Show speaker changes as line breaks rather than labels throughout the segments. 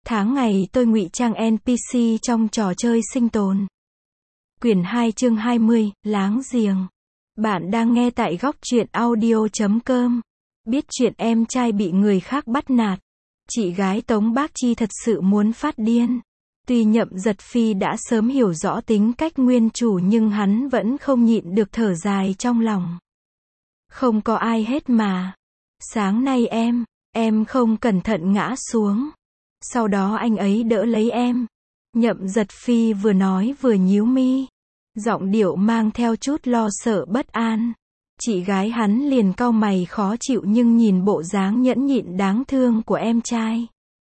Tháng ngày tôi ngụy trang NPC trong trò chơi sinh tồn. Quyển 2 chương 20, láng giềng. Bạn đang nghe tại góc truyện audio.com. Biết chuyện em trai bị người khác bắt nạt, chị gái Tống Bác Chi thật sự muốn phát điên. Tuy Nhậm Giật Phi đã sớm hiểu rõ tính cách nguyên chủ nhưng hắn vẫn không nhịn được thở dài trong lòng. Không có ai hết mà. Sáng nay em không cẩn thận ngã xuống. Sau đó anh ấy đỡ lấy em. Nhậm Giật Phi vừa nói vừa nhíu mi. Giọng điệu mang theo chút lo sợ bất an. Chị gái hắn liền cau mày khó chịu nhưng nhìn bộ dáng nhẫn nhịn đáng thương của em trai.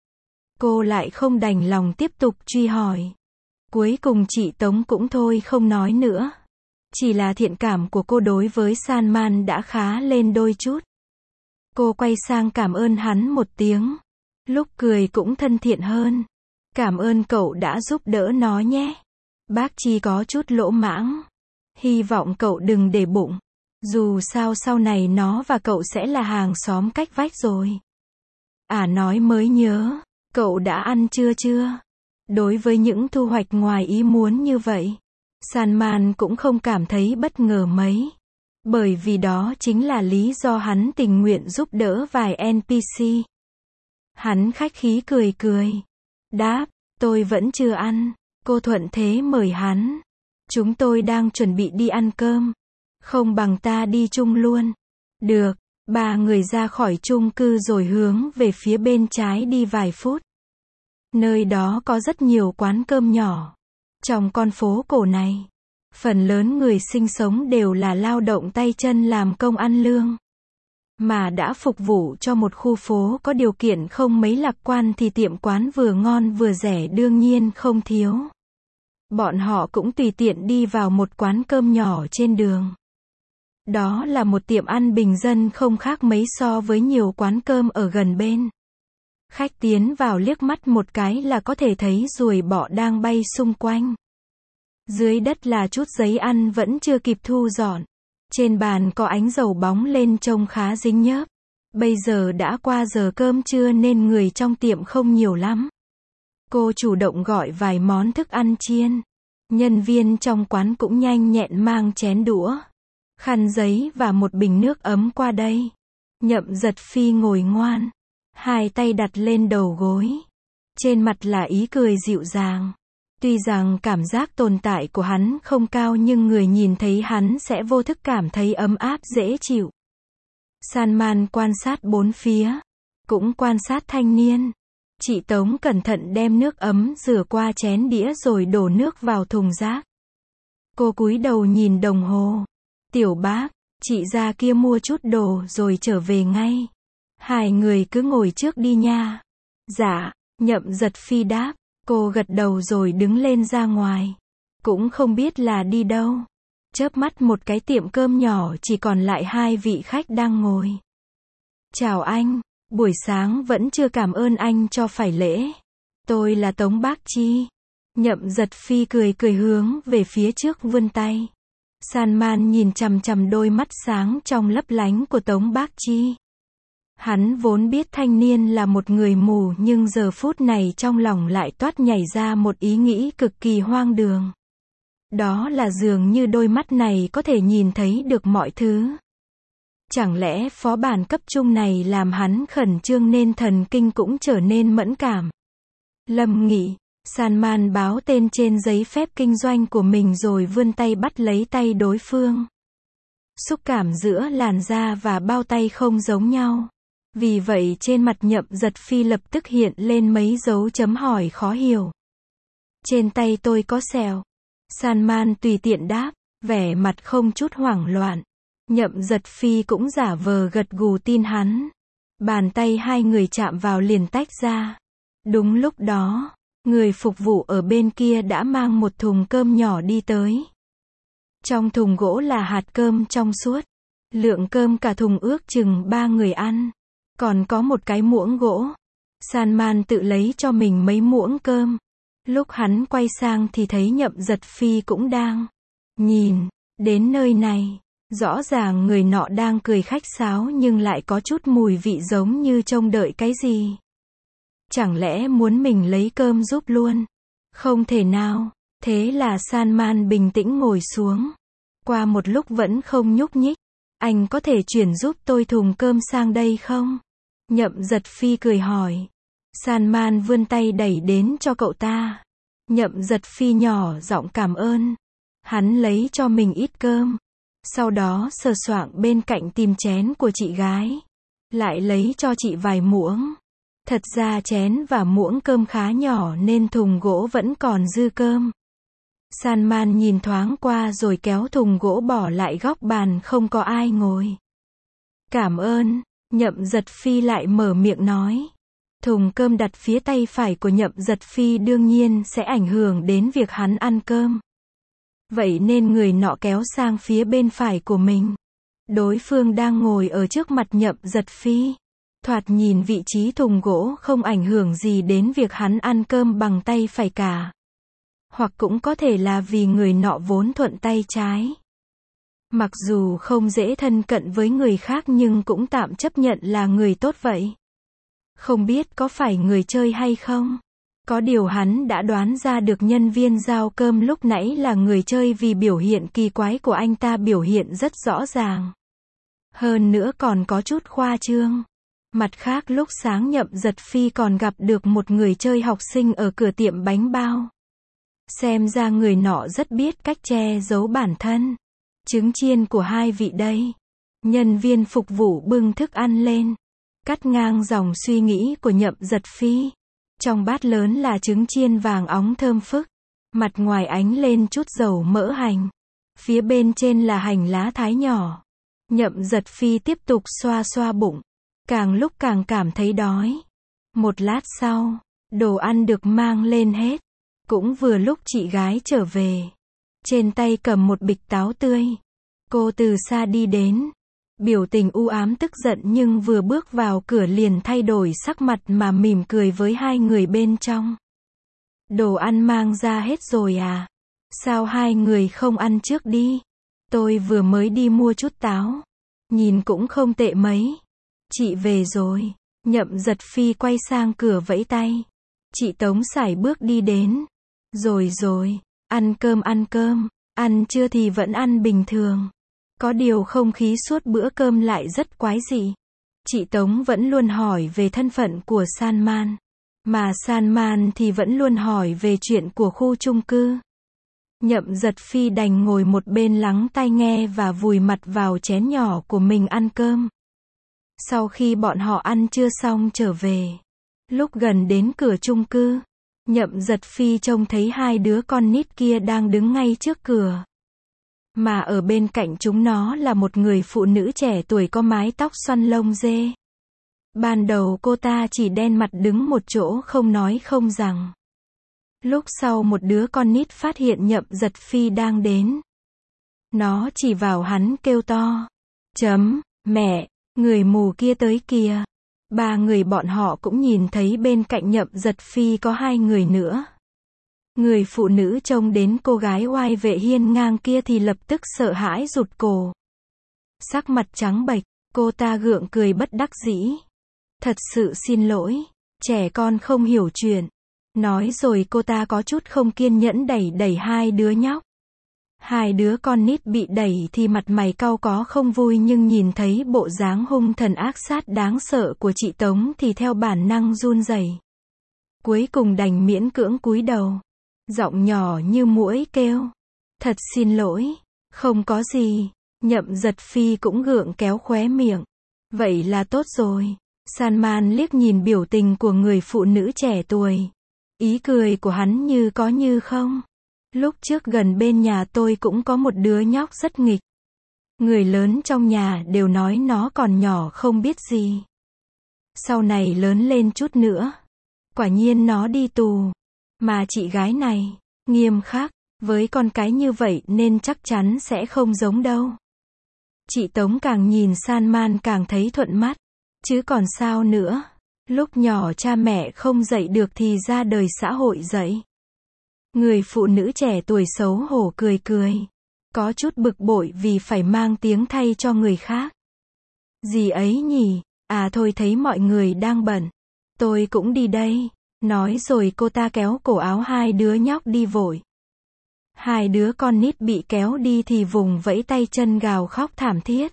Cô lại không đành lòng tiếp tục truy hỏi. Cuối cùng chị Tống cũng thôi không nói nữa. Chỉ là thiện cảm của cô đối với Salman đã khá lên đôi chút. Cô quay sang cảm ơn hắn một tiếng. Lúc cười cũng thân thiện hơn. Cảm ơn cậu đã giúp đỡ nó nhé. Bác Chi có chút lỗ mãng. Hy vọng cậu đừng để bụng. Dù sao sau này nó và cậu sẽ là hàng xóm cách vách rồi. Nói mới nhớ, cậu đã ăn chưa? Đối với những thu hoạch ngoài ý muốn như vậy, Salman cũng không cảm thấy bất ngờ mấy. Bởi vì đó chính là lý do hắn tình nguyện giúp đỡ vài NPC. Hắn khách khí cười. Đáp, tôi vẫn chưa ăn. Cô thuận thế mời hắn. Chúng tôi đang chuẩn bị đi ăn cơm. Không bằng ta đi chung luôn. Được, ba người ra khỏi chung cư rồi hướng về phía bên trái đi vài phút. Nơi đó có rất nhiều quán cơm nhỏ. Trong con phố cổ này, phần lớn người sinh sống đều là lao động tay chân làm công ăn lương. Mà đã phục vụ cho một khu phố có điều kiện không mấy lạc quan thì tiệm quán vừa ngon vừa rẻ đương nhiên không thiếu. Bọn họ cũng tùy tiện đi vào một quán cơm nhỏ trên đường. Đó là một tiệm ăn bình dân không khác mấy so với nhiều quán cơm ở gần bên. Khách tiến vào liếc mắt một cái là có thể thấy ruồi bọ đang bay xung quanh. Dưới đất là chút giấy ăn vẫn chưa kịp thu dọn. Trên bàn có ánh dầu bóng lên trông khá dính nhớp. Bây giờ đã qua giờ cơm trưa nên người trong tiệm không nhiều lắm. Cô chủ động gọi vài món thức ăn chiên. Nhân viên trong quán cũng nhanh nhẹn mang chén đũa, khăn giấy và một bình nước ấm qua đây. Nhậm Giật Phi ngồi ngoan, hai tay đặt lên đầu gối. Trên mặt là ý cười dịu dàng. Tuy rằng cảm giác tồn tại của hắn không cao nhưng người nhìn thấy hắn sẽ vô thức cảm thấy ấm áp dễ chịu. Salman quan sát bốn phía, cũng quan sát thanh niên. Chị Tống cẩn thận đem nước ấm rửa qua chén đĩa rồi đổ nước vào thùng rác. Cô cúi đầu nhìn đồng hồ. Tiểu Bác, chị ra kia mua chút đồ rồi trở về ngay. Hai người cứ ngồi trước đi nha. Dạ, Nhậm Giật Phi đáp. Cô gật đầu rồi đứng lên ra ngoài. Cũng không biết là đi đâu. Chớp mắt một cái tiệm cơm nhỏ chỉ còn lại hai vị khách đang ngồi. Chào anh, buổi sáng vẫn chưa cảm ơn anh cho phải lễ. Tôi là Tống Bác Chi. Nhậm Giật Phi cười hướng về phía trước vươn tay. Salman nhìn chằm đôi mắt sáng trong lấp lánh của Tống Bác Chi. Hắn vốn biết thanh niên là một người mù nhưng giờ phút này trong lòng lại toát nhảy ra một ý nghĩ cực kỳ hoang đường. Đó là dường như đôi mắt này có thể nhìn thấy được mọi thứ. Chẳng lẽ phó bản cấp trung này làm hắn khẩn trương nên thần kinh cũng trở nên mẫn cảm. Lâm Nghị, Salman báo tên trên giấy phép kinh doanh của mình rồi vươn tay bắt lấy tay đối phương. Xúc cảm giữa làn da và bao tay không giống nhau. Vì vậy trên mặt Nhậm Giật Phi lập tức hiện lên mấy dấu chấm hỏi khó hiểu. Trên tay tôi có sẹo. Salman tùy tiện đáp, vẻ mặt không chút hoảng loạn. Nhậm Giật Phi cũng giả vờ gật gù tin hắn. Bàn tay hai người chạm vào liền tách ra. Đúng lúc đó, người phục vụ ở bên kia đã mang một thùng cơm nhỏ đi tới. Trong thùng gỗ là hạt cơm trong suốt. Lượng cơm cả thùng ước chừng 3 người ăn. Còn có một cái muỗng gỗ. Salman tự lấy cho mình mấy muỗng cơm. Lúc hắn quay sang thì thấy Nhậm Giật Phi cũng đang nhìn. Đến nơi này, rõ ràng người nọ đang cười khách sáo nhưng lại có chút mùi vị giống như trông đợi cái gì. Chẳng lẽ muốn mình lấy cơm giúp luôn? Không thể nào. Thế là Salman bình tĩnh ngồi xuống. Qua một lúc vẫn không nhúc nhích. Anh có thể chuyển giúp tôi thùng cơm sang đây không? Nhậm Giật Phi cười hỏi. Salman vươn tay đẩy đến cho cậu ta. Nhậm Giật Phi nhỏ giọng cảm ơn. Hắn lấy cho mình ít cơm. Sau đó sờ soạng bên cạnh tìm chén của chị gái. Lại lấy cho chị vài muỗng. Thật ra chén và muỗng cơm khá nhỏ nên thùng gỗ vẫn còn dư cơm. Salman nhìn thoáng qua rồi kéo thùng gỗ bỏ lại góc bàn không có ai ngồi. Cảm ơn. Nhậm Giật Phi lại mở miệng nói. Thùng cơm đặt phía tay phải của Nhậm Giật Phi đương nhiên sẽ ảnh hưởng đến việc hắn ăn cơm. Vậy nên người nọ kéo sang phía bên phải của mình. Đối phương đang ngồi ở trước mặt Nhậm Giật Phi. Thoạt nhìn vị trí thùng gỗ không ảnh hưởng gì đến việc hắn ăn cơm bằng tay phải cả. Hoặc cũng có thể là vì người nọ vốn thuận tay trái. Mặc dù không dễ thân cận với người khác nhưng cũng tạm chấp nhận là người tốt vậy. Không biết có phải người chơi hay không? Có điều hắn đã đoán ra được nhân viên giao cơm lúc nãy là người chơi vì biểu hiện kỳ quái của anh ta biểu hiện rất rõ ràng. Hơn nữa còn có chút khoa trương. Mặt khác lúc sáng Nhậm Giật Phi còn gặp được một người chơi học sinh ở cửa tiệm bánh bao. Xem ra người nọ rất biết cách che giấu bản thân. Trứng chiên của hai vị đây. Nhân viên phục vụ bưng thức ăn lên. Cắt ngang dòng suy nghĩ của Nhậm Giật Phi. Trong bát lớn là trứng chiên vàng óng thơm phức. Mặt ngoài ánh lên chút dầu mỡ hành. Phía bên trên là hành lá thái nhỏ. Nhậm Giật Phi tiếp tục xoa xoa bụng. Càng lúc càng cảm thấy đói. Một lát sau, đồ ăn được mang lên hết. Cũng vừa lúc chị gái trở về. Trên tay cầm một bịch táo tươi. Cô từ xa đi đến. Biểu tình u ám tức giận nhưng vừa bước vào cửa liền thay đổi sắc mặt mà mỉm cười với hai người bên trong. Đồ ăn mang ra hết rồi à? Sao hai người không ăn trước đi? Tôi vừa mới đi mua chút táo. Nhìn cũng không tệ mấy. Chị về rồi. Nhậm Giật Phi quay sang cửa vẫy tay. Chị Tống sải bước đi đến. Rồi, ăn cơm. Ăn chưa thì vẫn ăn bình thường. Có điều không khí suốt bữa cơm lại rất quái dị. Chị Tống vẫn luôn hỏi về thân phận của Salman. Mà Salman thì vẫn luôn hỏi về chuyện của khu chung cư. Nhậm Giật Phi đành ngồi một bên lắng tai nghe và vùi mặt vào chén nhỏ của mình ăn cơm. Sau khi bọn họ ăn trưa xong trở về. Lúc gần đến cửa chung cư. Nhậm Giật Phi trông thấy hai đứa con nít kia đang đứng ngay trước cửa. Mà ở bên cạnh chúng nó là một người phụ nữ trẻ tuổi có mái tóc xoăn lông dê. Ban đầu cô ta chỉ đen mặt đứng một chỗ không nói không rằng. Lúc sau một đứa con nít phát hiện Nhậm Giật Phi đang đến. Nó chỉ vào hắn kêu to. Mẹ, người mù kia tới kìa. Ba người bọn họ cũng nhìn thấy bên cạnh Nhậm Giật Phi có hai người nữa. Người phụ nữ trông đến cô gái oai vệ hiên ngang kia thì lập tức sợ hãi rụt cổ. Sắc mặt trắng bệch, cô ta gượng cười bất đắc dĩ. Thật sự xin lỗi, trẻ con không hiểu chuyện. Nói rồi cô ta có chút không kiên nhẫn đẩy hai đứa nhóc. Hai đứa con nít bị đẩy thì mặt mày cau có không vui nhưng nhìn thấy bộ dáng hung thần ác sát đáng sợ của chị Tống thì theo bản năng run rẩy. Cuối cùng đành miễn cưỡng cúi đầu. Giọng nhỏ như muỗi kêu. Thật xin lỗi. Không có gì. Nhậm Giật Phi cũng gượng kéo khóe miệng. Vậy là tốt rồi. Salman liếc nhìn biểu tình của người phụ nữ trẻ tuổi. Ý cười của hắn như có như không. Lúc trước gần bên nhà tôi cũng có một đứa nhóc rất nghịch. Người lớn trong nhà đều nói nó còn nhỏ không biết gì. Sau này lớn lên chút nữa. Quả nhiên nó đi tù. Mà chị gái này, nghiêm khắc, với con cái như vậy nên chắc chắn sẽ không giống đâu. Chị Tống càng nhìn Salman càng thấy thuận mắt. Chứ còn sao nữa. Lúc nhỏ cha mẹ không dạy được thì ra đời xã hội dạy. Người phụ nữ trẻ tuổi xấu hổ cười. Có chút bực bội vì phải mang tiếng thay cho người khác. Gì ấy nhỉ? À thôi thấy mọi người đang bận. Tôi cũng đi đây. Nói rồi cô ta kéo cổ áo hai đứa nhóc đi vội. Hai đứa con nít bị kéo đi thì vùng vẫy tay chân gào khóc thảm thiết.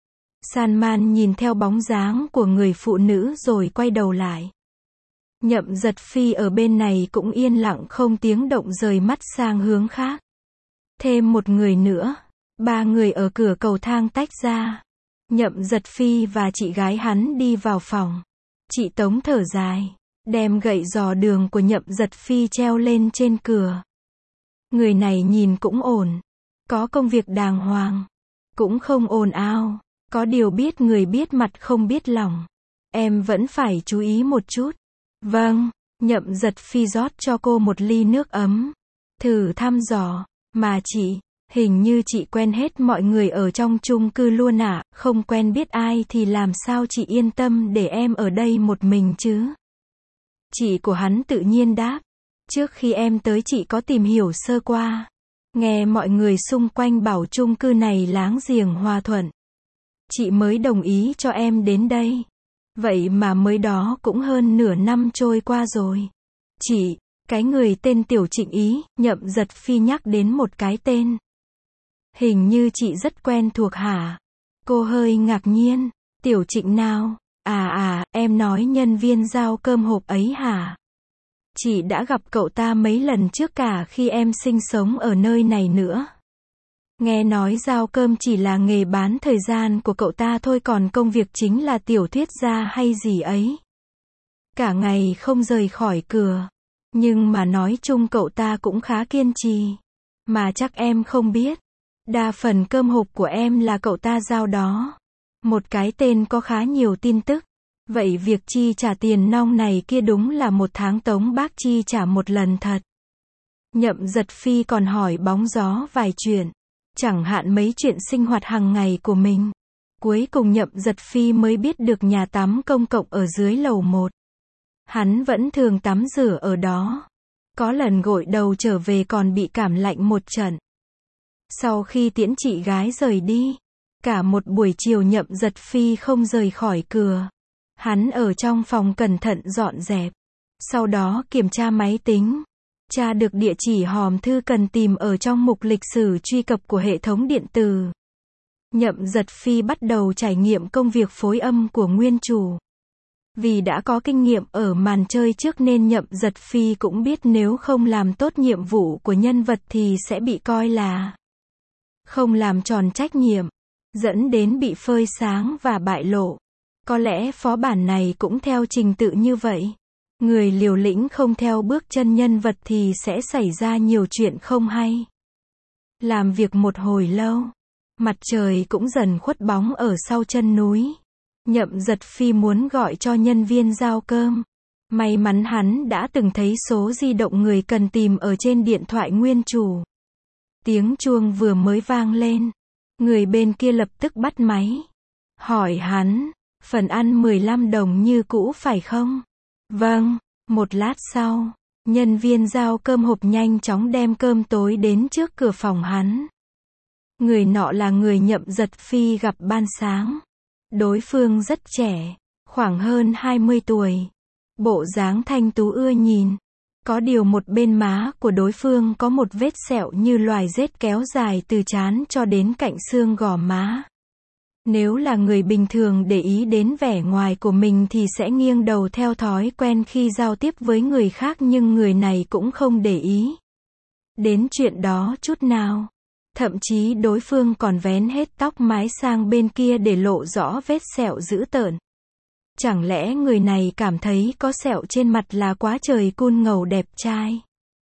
Salman nhìn theo bóng dáng của người phụ nữ rồi quay đầu lại. Nhậm Giật Phi ở bên này cũng yên lặng không tiếng động rời mắt sang hướng khác. Thêm một người nữa. Ba người ở cửa cầu thang tách ra. Nhậm Giật Phi và chị gái hắn đi vào phòng. Chị Tống thở dài, đem gậy dò đường của Nhậm Giật Phi treo lên trên cửa. Người này nhìn cũng ổn. Có công việc đàng hoàng. Cũng không ồn ào. Có điều biết người biết mặt không biết lòng. Em vẫn phải chú ý một chút. Vâng, Nhậm Giật Phi rót cho cô một ly nước ấm. Thử thăm dò, mà chị, hình như chị quen hết mọi người ở trong chung cư luôn ạ, không quen biết ai thì làm sao chị yên tâm để em ở đây một mình chứ? Chị của hắn tự nhiên đáp. Trước khi em tới chị có tìm hiểu sơ qua. Nghe mọi người xung quanh bảo chung cư này láng giềng hòa thuận. Chị mới đồng ý cho em đến đây. Vậy mà mới đó cũng hơn nửa năm trôi qua rồi. Chị, cái người tên Tiểu Trịnh ý, Nhậm Giật Phi nhắc đến một cái tên. Hình như chị rất quen thuộc hả? Cô hơi ngạc nhiên. Tiểu Trịnh nào? Em nói nhân viên giao cơm hộp ấy hả? Chị đã gặp cậu ta mấy lần trước cả khi em sinh sống ở nơi này nữa. Nghe nói giao cơm chỉ là nghề bán thời gian của cậu ta thôi, còn công việc chính là tiểu thuyết gia hay gì ấy. Cả ngày không rời khỏi cửa. Nhưng mà nói chung cậu ta cũng khá kiên trì. Mà chắc em không biết. Đa phần cơm hộp của em là cậu ta giao đó. Một cái tên có khá nhiều tin tức. Vậy việc chi trả tiền nong này kia đúng là một tháng Tống bác chi trả một lần thật. Nhậm Giật Phi còn hỏi bóng gió vài chuyện. Chẳng hạn mấy chuyện sinh hoạt hàng ngày của mình. Cuối cùng Nhậm Giật Phi mới biết được nhà tắm công cộng ở dưới lầu 1. Hắn vẫn thường tắm rửa ở đó. Có lần gội đầu trở về còn bị cảm lạnh một trận. Sau khi tiễn chị gái rời đi, cả một buổi chiều Nhậm Giật Phi không rời khỏi cửa. Hắn ở trong phòng cẩn thận dọn dẹp. Sau đó kiểm tra máy tính. Tra được địa chỉ hòm thư cần tìm ở trong mục lịch sử truy cập của hệ thống điện tử. Nhậm Giật Phi bắt đầu trải nghiệm công việc phối âm của nguyên chủ. Vì đã có kinh nghiệm ở màn chơi trước nên Nhậm Giật Phi cũng biết nếu không làm tốt nhiệm vụ của nhân vật thì sẽ bị coi là không làm tròn trách nhiệm, dẫn đến bị phơi sáng và bại lộ. Có lẽ phó bản này cũng theo trình tự như vậy. Người liều lĩnh không theo bước chân nhân vật thì sẽ xảy ra nhiều chuyện không hay. Làm việc một hồi lâu, mặt trời cũng dần khuất bóng ở sau chân núi. Nhậm Giật Phi muốn gọi cho nhân viên giao cơm. May mắn hắn đã từng thấy số di động người cần tìm ở trên điện thoại nguyên chủ. Tiếng chuông vừa mới vang lên. Người bên kia lập tức bắt máy. Hỏi hắn, phần ăn 15 đồng như cũ phải không? Vâng. Một lát sau, nhân viên giao cơm hộp nhanh chóng đem cơm tối đến trước cửa phòng hắn. Người nọ là người Nhậm Giật Phi gặp ban sáng. Đối phương rất trẻ, khoảng hơn 20 tuổi. Bộ dáng thanh tú ưa nhìn. Có điều một bên má của đối phương có một vết sẹo như loài rết kéo dài từ trán cho đến cạnh xương gò má. Nếu là người bình thường để ý đến vẻ ngoài của mình thì sẽ nghiêng đầu theo thói quen khi giao tiếp với người khác, nhưng người này cũng không để ý đến chuyện đó chút nào. Thậm chí đối phương còn vén hết tóc mái sang bên kia để lộ rõ vết sẹo dữ tợn. Chẳng lẽ người này cảm thấy có sẹo trên mặt là quá trời cool ngầu đẹp trai?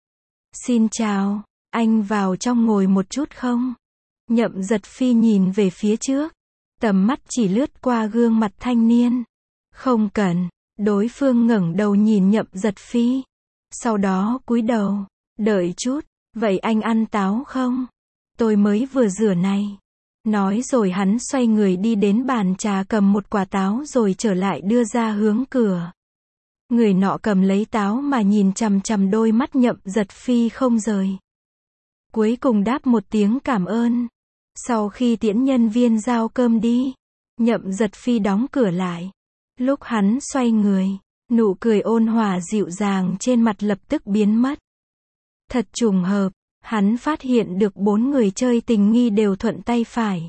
Xin chào, anh vào trong ngồi một chút không? Nhậm Giật Phi nhìn về phía trước. Tầm mắt chỉ lướt qua gương mặt thanh niên. Không cần. Đối phương ngẩng đầu nhìn Nhậm Giật Phi. Sau đó cúi đầu. Đợi chút. Vậy anh ăn táo không? Tôi mới vừa rửa này. Nói rồi hắn xoay người đi đến bàn trà cầm một quả táo rồi trở lại đưa ra hướng cửa. Người nọ cầm lấy táo mà nhìn chằm chằm đôi mắt Nhậm Giật Phi không rời. Cuối cùng đáp một tiếng cảm ơn. Sau khi tiễn nhân viên giao cơm đi, Nhậm Giật Phi đóng cửa lại. Lúc hắn xoay người, Nụ cười ôn hòa dịu dàng trên mặt lập tức biến mất. Thật trùng hợp, hắn phát hiện được 4 người chơi tình nghi đều thuận tay phải.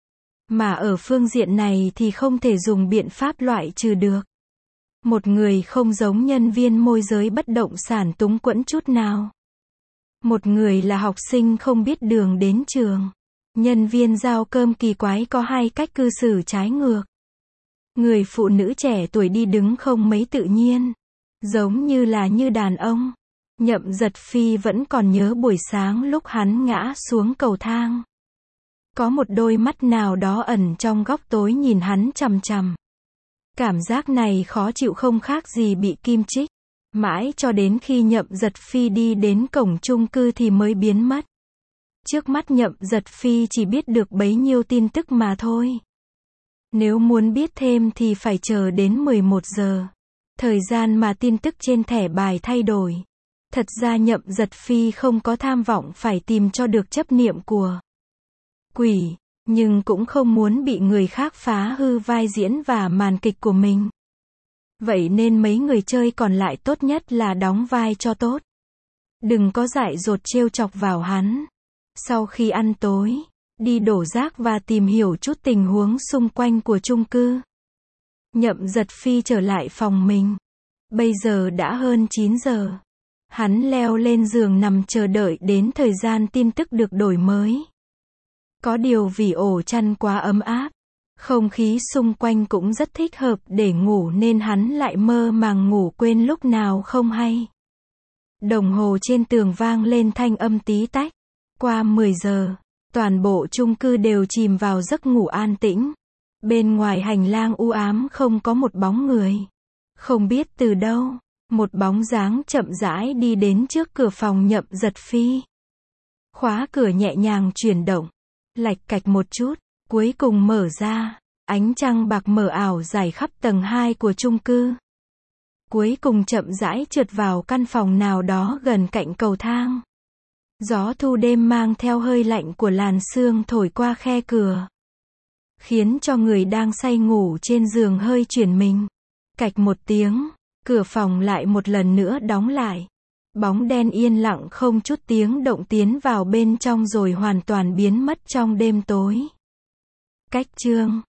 Mà ở phương diện này thì không thể dùng biện pháp loại trừ được. Một người không giống nhân viên môi giới bất động sản túng quẫn chút nào. Một người là học sinh không biết đường đến trường. Nhân viên giao cơm kỳ quái có 2 cách cư xử trái ngược. Người phụ nữ trẻ tuổi đi đứng không mấy tự nhiên. Giống như là như đàn ông. Nhậm Giật Phi vẫn còn nhớ buổi sáng lúc hắn ngã xuống cầu thang. Có một đôi mắt nào đó ẩn trong góc tối nhìn hắn chằm chằm. Cảm giác này khó chịu không khác gì bị kim chích. Mãi cho đến khi Nhậm Giật Phi đi đến cổng chung cư thì mới biến mất. Trước mắt Nhậm Giật Phi chỉ biết được bấy nhiêu tin tức mà thôi. Nếu muốn biết thêm thì phải chờ đến 11 giờ. Thời gian mà tin tức trên thẻ bài thay đổi. Thật ra Nhậm Giật Phi không có tham vọng phải tìm cho được chấp niệm của quỷ, nhưng cũng không muốn bị người khác phá hư vai diễn và màn kịch của mình. Vậy nên mấy người chơi còn lại tốt nhất là đóng vai cho tốt. Đừng có dại dột trêu chọc vào hắn. Sau khi ăn tối, đi đổ rác và tìm hiểu chút tình huống xung quanh của chung cư. Nhậm Giật Phi trở lại phòng mình. Bây giờ đã hơn 9 giờ. Hắn leo lên giường nằm chờ đợi đến thời gian tin tức được đổi mới. Có điều vì ổ chăn quá ấm áp, không khí xung quanh cũng rất thích hợp để ngủ nên hắn lại mơ màng ngủ quên lúc nào không hay. Đồng hồ trên tường vang lên thanh âm tí tách. Qua 10 giờ, toàn bộ chung cư đều chìm vào giấc ngủ an tĩnh. Bên ngoài hành lang u ám không có một bóng người. Không biết từ đâu, một bóng dáng chậm rãi đi đến trước cửa phòng Nhậm Giật Phi. Khóa cửa nhẹ nhàng chuyển động, lạch cạch một chút, cuối cùng mở ra. Ánh trăng bạc mờ ảo rải khắp tầng 2 của chung cư. Cuối cùng chậm rãi trượt vào căn phòng nào đó gần cạnh cầu thang. Gió thu đêm mang theo hơi lạnh của làn sương thổi qua khe cửa, khiến cho người đang say ngủ trên giường hơi chuyển mình. Cạch một tiếng, cửa phòng lại một lần nữa đóng lại. Bóng đen yên lặng không chút tiếng động tiến vào bên trong rồi hoàn toàn biến mất trong đêm tối. Cách chương